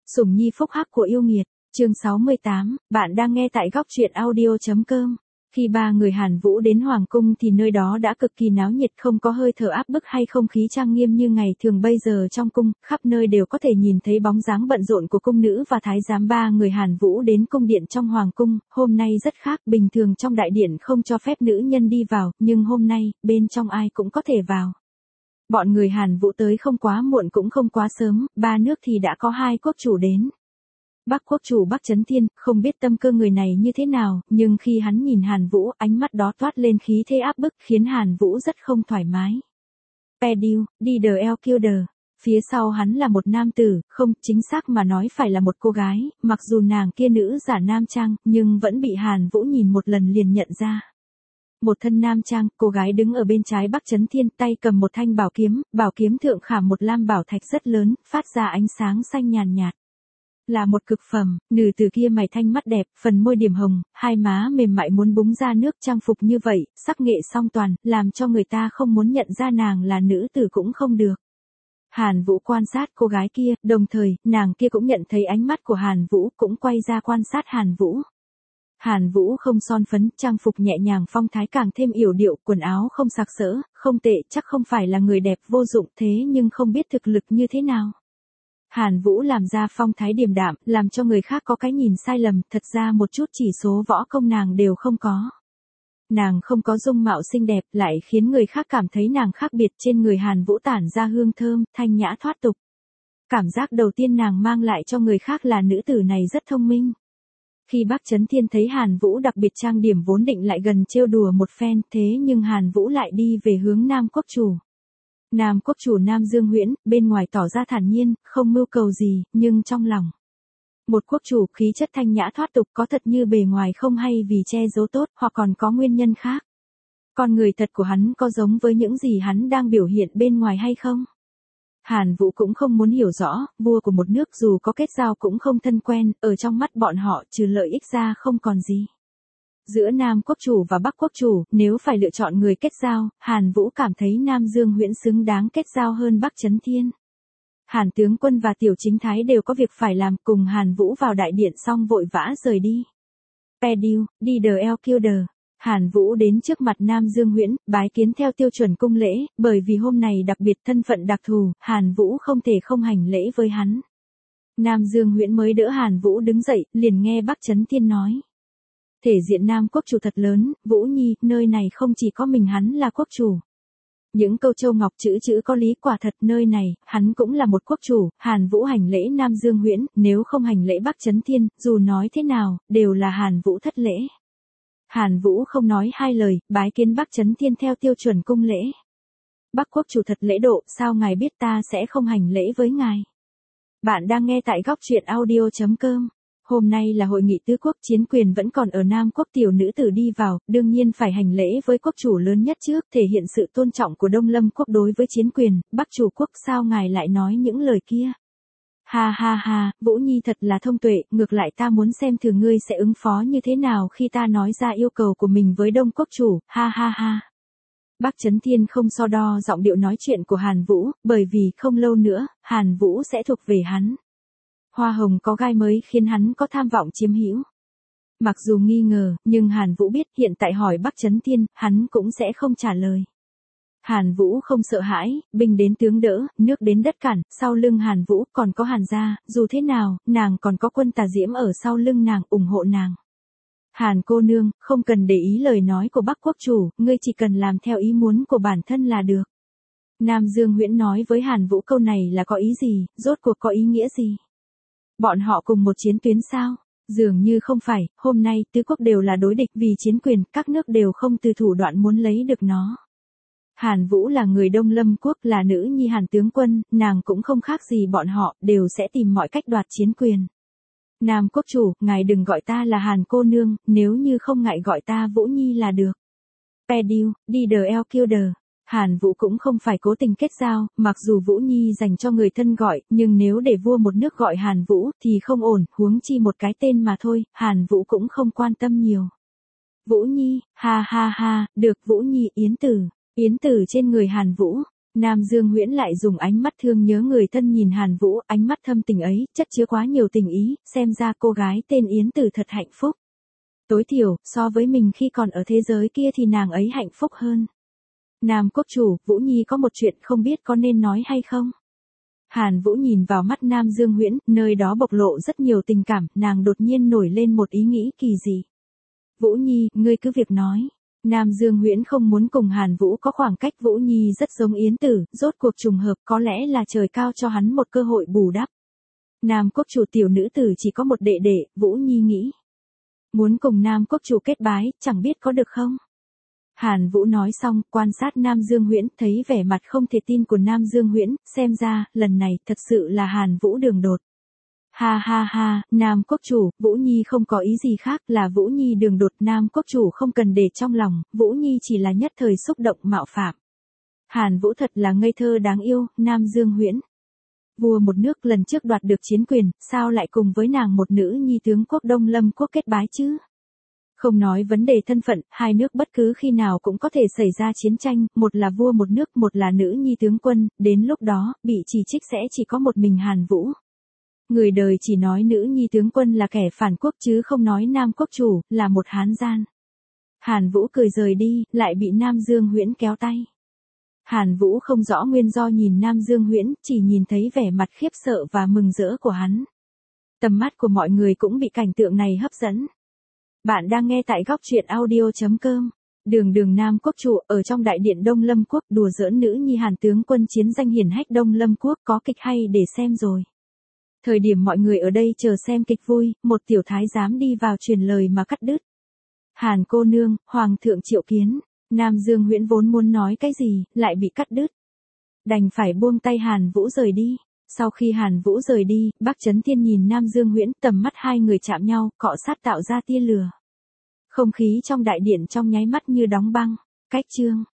Sủng nhi phúc hắc của yêu nghiệt, chương 68, bạn đang nghe tại góc truyện audio.com. Khi ba người Hàn Vũ đến Hoàng cung thì nơi đó đã cực kỳ náo nhiệt, không có hơi thở áp bức hay không khí trang nghiêm như ngày thường. Bây giờ trong cung, khắp nơi đều có thể nhìn thấy bóng dáng bận rộn của cung nữ và thái giám. Ba người Hàn Vũ đến cung điện trong Hoàng cung, hôm nay rất khác, bình thường trong đại điện không cho phép nữ nhân đi vào, nhưng hôm nay, bên trong ai cũng có thể vào. Bọn người Hàn Vũ tới không quá muộn cũng không quá sớm, ba nước thì đã có hai quốc chủ đến. Bắc quốc chủ Bắc Chấn Thiên, không biết tâm cơ người này như thế nào, nhưng khi hắn nhìn Hàn Vũ, ánh mắt đó toát lên khí thế áp bức, khiến Hàn Vũ rất không thoải mái. Pediu, Leader El Kilder. Phía sau hắn là một nam tử, không, chính xác mà nói phải là một cô gái, mặc dù nàng kia nữ giả nam trang, nhưng vẫn bị Hàn Vũ nhìn một lần liền nhận ra. Một thân nam trang, cô gái đứng ở bên trái Bắc Chấn Thiên, tay cầm một thanh bảo kiếm thượng khảm một lam bảo thạch rất lớn, phát ra ánh sáng xanh nhàn nhạt. Là một cực phẩm, nữ tử kia mày thanh mắt đẹp, phần môi điểm hồng, hai má mềm mại muốn búng ra nước, trang phục như vậy, sắc nghệ song toàn, làm cho người ta không muốn nhận ra nàng là nữ tử cũng không được. Hàn Vũ quan sát cô gái kia, đồng thời, nàng kia cũng nhận thấy ánh mắt của Hàn Vũ, cũng quay ra quan sát Hàn Vũ. Hàn Vũ không son phấn, trang phục nhẹ nhàng phong thái càng thêm yểu điệu, quần áo không sặc sỡ, không tệ, chắc không phải là người đẹp vô dụng, thế nhưng không biết thực lực như thế nào. Hàn Vũ làm ra phong thái điềm đạm, làm cho người khác có cái nhìn sai lầm, thật ra một chút chỉ số võ công nàng đều không có. Nàng không có dung mạo xinh đẹp, lại khiến người khác cảm thấy nàng khác biệt. Trên người Hàn Vũ tản ra hương thơm, thanh nhã thoát tục. Cảm giác đầu tiên nàng mang lại cho người khác là nữ tử này rất thông minh. Khi Bắc Chấn Thiên thấy Hàn Vũ đặc biệt trang điểm vốn định lại gần trêu đùa một phen, thế nhưng Hàn Vũ lại đi về hướng Nam quốc chủ. Nam quốc chủ Nam Dương Huyễn, bên ngoài tỏ ra thản nhiên, không mưu cầu gì, nhưng trong lòng. Một quốc chủ khí chất thanh nhã thoát tục, có thật như bề ngoài không hay vì che giấu tốt, hoặc còn có nguyên nhân khác. Con người thật của hắn có giống với những gì hắn đang biểu hiện bên ngoài hay không? Hàn Vũ cũng không muốn hiểu rõ, vua của một nước dù có kết giao cũng không thân quen, ở trong mắt bọn họ trừ lợi ích ra không còn gì. Giữa Nam quốc chủ và Bắc quốc chủ, nếu phải lựa chọn người kết giao, Hàn Vũ cảm thấy Nam Dương Huyễn xứng đáng kết giao hơn Bắc Chấn Thiên. Hàn tướng quân và tiểu chính thái đều có việc phải làm, cùng Hàn Vũ vào đại điện xong vội vã rời đi. Pediu, Leader El Kilder. Hàn Vũ đến trước mặt Nam Dương Huyễn, bái kiến theo tiêu chuẩn cung lễ, bởi vì hôm này đặc biệt thân phận đặc thù, Hàn Vũ không thể không hành lễ với hắn. Nam Dương Huyễn mới đỡ Hàn Vũ đứng dậy, liền nghe Bắc Chấn Thiên nói. Thể diện Nam quốc chủ thật lớn, Vũ Nhi, nơi này không chỉ có mình hắn là quốc chủ. Những câu châu ngọc chữ có lý, quả thật nơi này, hắn cũng là một quốc chủ. Hàn Vũ hành lễ Nam Dương Huyễn, nếu không hành lễ Bắc Chấn Thiên, dù nói thế nào, đều là Hàn Vũ thất lễ. Hàn Vũ không nói hai lời, bái kiến Bắc Chấn Thiên theo tiêu chuẩn cung lễ. Bắc quốc chủ thật lễ độ, sao ngài biết ta sẽ không hành lễ với ngài? Bạn đang nghe tại góc truyện audio.com. Hôm nay là hội nghị tứ quốc, chiến quyền vẫn còn ở Nam quốc, tiểu nữ tử đi vào, đương nhiên phải hành lễ với quốc chủ lớn nhất trước, thể hiện sự tôn trọng của Đông Lâm quốc đối với chiến quyền. Bắc chủ quốc, sao ngài lại nói những lời kia? Ha ha ha, Vũ Nhi thật là thông tuệ, ngược lại ta muốn xem thử ngươi sẽ ứng phó như thế nào khi ta nói ra yêu cầu của mình với Đông quốc chủ, ha ha ha. Bắc Chấn Thiên không so đo giọng điệu nói chuyện của Hàn Vũ, bởi vì không lâu nữa, Hàn Vũ sẽ thuộc về hắn. Hoa hồng có gai mới khiến hắn có tham vọng chiếm hữu. Mặc dù nghi ngờ, nhưng Hàn Vũ biết hiện tại hỏi Bắc Chấn Thiên, hắn cũng sẽ không trả lời. Hàn Vũ không sợ hãi, binh đến tướng đỡ, nước đến đất cản, sau lưng Hàn Vũ còn có Hàn gia, dù thế nào, nàng còn có quân Tà Diễm ở sau lưng nàng, ủng hộ nàng. Hàn cô nương, không cần để ý lời nói của Bắc quốc chủ, ngươi chỉ cần làm theo ý muốn của bản thân là được. Nam Dương Huyễn nói với Hàn Vũ câu này là có ý gì, rốt cuộc có ý nghĩa gì? Bọn họ cùng một chiến tuyến sao? Dường như không phải, hôm nay tứ quốc đều là đối địch vì chiến quyền, các nước đều không từ thủ đoạn muốn lấy được nó. Hàn Vũ là người Đông Lâm quốc, là nữ nhi Hàn tướng quân, nàng cũng không khác gì bọn họ, đều sẽ tìm mọi cách đoạt chiến quyền. Nam quốc chủ, ngài đừng gọi ta là Hàn cô nương, nếu như không ngại gọi ta Vũ Nhi là được. Pediu, Leader El Kilder. Hàn Vũ cũng không phải cố tình kết giao, mặc dù Vũ Nhi dành cho người thân gọi, nhưng nếu để vua một nước gọi Hàn Vũ thì không ổn, huống chi một cái tên mà thôi, Hàn Vũ cũng không quan tâm nhiều. Vũ Nhi, ha ha ha, được Vũ Nhi, Yến Tử trên người Hàn Vũ. Nam Dương Huyễn lại dùng ánh mắt thương nhớ người thân nhìn Hàn Vũ, ánh mắt thâm tình ấy, chất chứa quá nhiều tình ý, xem ra cô gái tên Yến Tử thật hạnh phúc. Tối thiểu, so với mình khi còn ở thế giới kia thì nàng ấy hạnh phúc hơn. Nam quốc chủ, Vũ Nhi có một chuyện không biết có nên nói hay không? Hàn Vũ nhìn vào mắt Nam Dương Huyễn, nơi đó bộc lộ rất nhiều tình cảm, nàng đột nhiên nổi lên một ý nghĩ kỳ dị. Vũ Nhi, ngươi cứ việc nói. Nam Dương Huyễn không muốn cùng Hàn Vũ có khoảng cách, Vũ Nhi rất giống Yến Tử, rốt cuộc trùng hợp, có lẽ là trời cao cho hắn một cơ hội bù đắp. Nam quốc chủ, tiểu nữ tử chỉ có một đệ đệ, Vũ Nhi nghĩ. Muốn cùng Nam quốc chủ kết bái, chẳng biết có được không? Hàn Vũ nói xong, quan sát Nam Dương Huyễn, thấy vẻ mặt không thể tin của Nam Dương Huyễn, xem ra, lần này, thật sự là Hàn Vũ đường đột. Ha ha ha, Nam quốc chủ, Vũ Nhi không có ý gì khác, là Vũ Nhi đường đột, Nam quốc chủ không cần để trong lòng, Vũ Nhi chỉ là nhất thời xúc động mạo phạm. Hàn Vũ thật là ngây thơ đáng yêu, Nam Dương Huyễn. Vua một nước lần trước đoạt được chiến quyền, sao lại cùng với nàng một nữ nhi tướng quốc Đông Lâm quốc kết bái chứ? Không nói vấn đề thân phận, hai nước bất cứ khi nào cũng có thể xảy ra chiến tranh, một là vua một nước, một là nữ nhi tướng quân, đến lúc đó, bị chỉ trích sẽ chỉ có một mình Hàn Vũ. Người đời chỉ nói nữ nhi tướng quân là kẻ phản quốc chứ không nói Nam quốc chủ, là một hán gian. Hàn Vũ cười rời đi, lại bị Nam Dương Huyễn kéo tay. Hàn Vũ không rõ nguyên do nhìn Nam Dương Huyễn, chỉ nhìn thấy vẻ mặt khiếp sợ và mừng rỡ của hắn. Tầm mắt của mọi người cũng bị cảnh tượng này hấp dẫn. Bạn đang nghe tại góc truyện audio.com. Đường Nam quốc chủ ở trong đại điện Đông Lâm quốc đùa giỡn nữ nhi Hàn tướng quân chiến danh hiển hách Đông Lâm quốc, có kịch hay để xem rồi. Thời điểm mọi người ở đây chờ xem kịch vui, một tiểu thái giám đi vào truyền lời mà cắt đứt. Hàn cô nương, hoàng thượng triệu kiến. Nam Dương Huyễn vốn muốn nói cái gì, lại bị cắt đứt. Đành phải buông tay Hàn Vũ rời đi. Sau khi Hàn Vũ rời đi, Bắc Chấn Thiên nhìn Nam Dương Huyễn, tầm mắt hai người chạm nhau, cọ sát tạo ra tia lửa. Không khí trong đại điện trong nháy mắt như đóng băng. Cách chương